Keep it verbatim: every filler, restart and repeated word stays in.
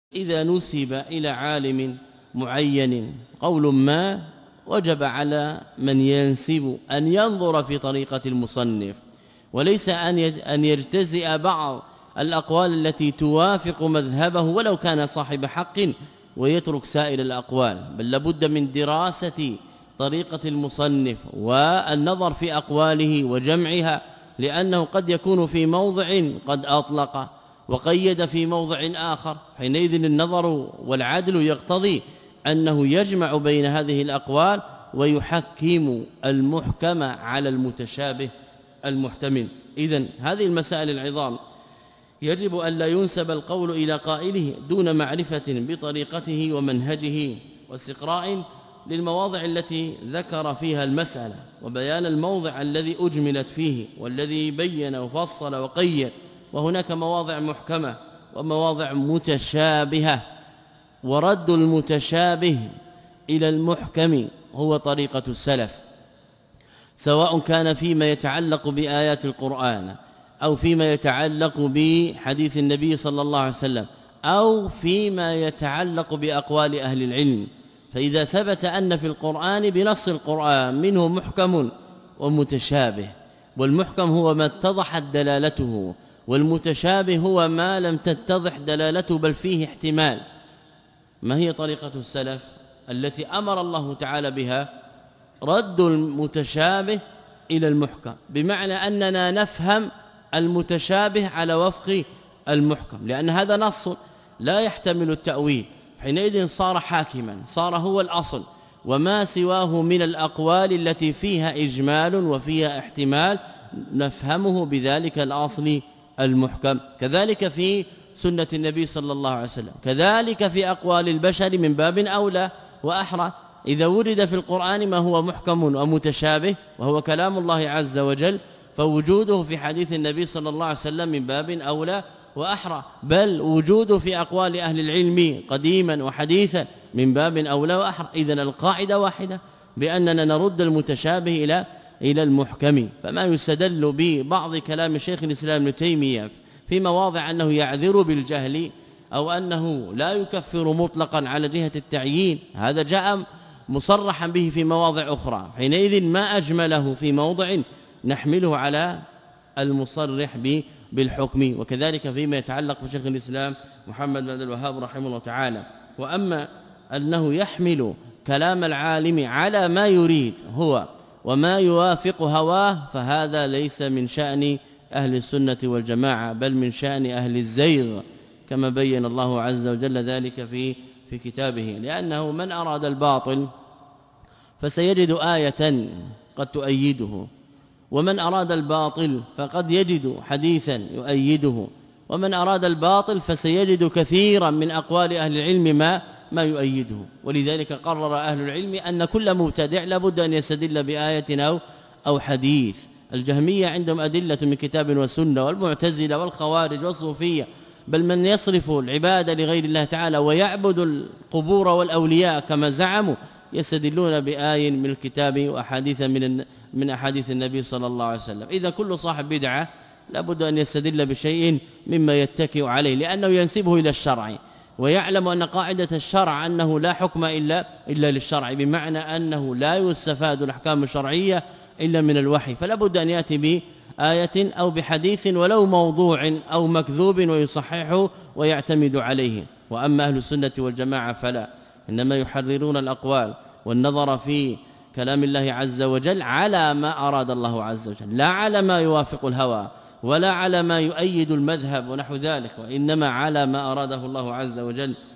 إذا نسب إلى عالم معين قول ما وجب على من ينسب أن ينظر في طريقة المصنف وليس أن يجتزئ بعض الأقوال التي توافق مذهبه ولو كان صاحب حق ويترك سائر الأقوال، بل لابد من دراسة طريقة المصنف والنظر في أقواله وجمعها، لأنه قد يكون في موضع قد أطلق وقيد في موضع آخر، حينئذ النظر والعدل يقتضي أنه يجمع بين هذه الأقوال ويحكم المحكم على المتشابه المحتمل. إذن هذه المسائل العظام يجب أن لا ينسب القول إلى قائله دون معرفة بطريقته ومنهجه واستقراء للمواضع التي ذكر فيها المسألة وبيان الموضع الذي أجملت فيه والذي بين وفصل وقيد، وهناك مواضع محكمة ومواضع متشابهة، ورد المتشابه إلى المحكم هو طريقة السلف، سواء كان فيما يتعلق بآيات القرآن أو فيما يتعلق بحديث النبي صلى الله عليه وسلم أو فيما يتعلق بأقوال أهل العلم. فإذا ثبت أن في القرآن بنص القرآن منه محكم ومتشابه، والمحكم هو ما اتضحت دلالته، والمتشابه هو ما لم تتضح دلالته بل فيه احتمال، ما هي طريقة السلف التي أمر الله تعالى بها؟ رد المتشابه إلى المحكم، بمعنى أننا نفهم المتشابه على وفق المحكم، لأن هذا نص لا يحتمل التأويل، حينئذ صار حاكما، صار هو الأصل، وما سواه من الأقوال التي فيها إجمال وفيها احتمال نفهمه بذلك الأصل المحكم. كذلك في سنة النبي صلى الله عليه وسلم، كذلك في أقوال البشر من باب أولى وأحرى. إذا ورد في القرآن ما هو محكم ومتشابه وهو كلام الله عز وجل، فوجوده في حديث النبي صلى الله عليه وسلم من باب أولى وأحرى، بل وجوده في أقوال أهل العلم قديما وحديثا من باب أولى وأحرى. إذن القاعدة واحدة بأننا نرد المتشابه إلى إلى المحكم. فما يستدل ببعض كلام شيخ الإسلام ابن تيمية في مواضع أنه يعذر بالجهل أو أنه لا يكفر مطلقا على جهة التعيين، هذا جاء مصرحا به في مواضع أخرى، حينئذ ما أجمله في موضع نحمله على المصرح بالحكم. وكذلك فيما يتعلق بشيخ الإسلام محمد بن عبد الوهاب رحمه الله تعالى. وأما أنه يحمل كلام العالم على ما يريد هو وما يوافق هواه، فهذا ليس من شأن أهل السنة والجماعة، بل من شأن أهل الزيغ، كما بين الله عز وجل ذلك في في كتابه. لأنه من أراد الباطل فسيجد آية قد تؤيده، ومن أراد الباطل فقد يجد حديثا يؤيده، ومن أراد الباطل فسيجد كثيرا من أقوال أهل العلم ما ما يؤيده. ولذلك قرر أهل العلم أن كل مبتدع لابد أن يستدل بآية أو أو حديث. الجهمية عندهم أدلة من كتاب وسنة، والمعتزلة والخوارج والصوفية، بل من يصرف العبادة لغير الله تعالى ويعبد القبور والأولياء كما زعموا يستدلون بآية من الكتاب وأحاديث من من أحاديث النبي صلى الله عليه وسلم. إذا كل صاحب بدعة لابد أن يستدل بشيء مما يتكئ عليه، لأنه ينسبه إلى الشرع، ويعلم أن قاعدة الشرع أنه لا حكم إلا إلا للشرع، بمعنى أنه لا يستفاد الأحكام الشرعية إلا من الوحي، فلا بد أن يأتي بآية أو بحديث ولو موضوع أو مكذوب ويصححه ويعتمد عليه. وأما أهل السنة والجماعة فلا، إنما يحررون الأقوال والنظر في كلام الله عز وجل على ما أراد الله عز وجل، لا على ما يوافق الهوى ولا على ما يؤيد المذهب ونحو ذلك، وإنما على ما أراده الله عز وجل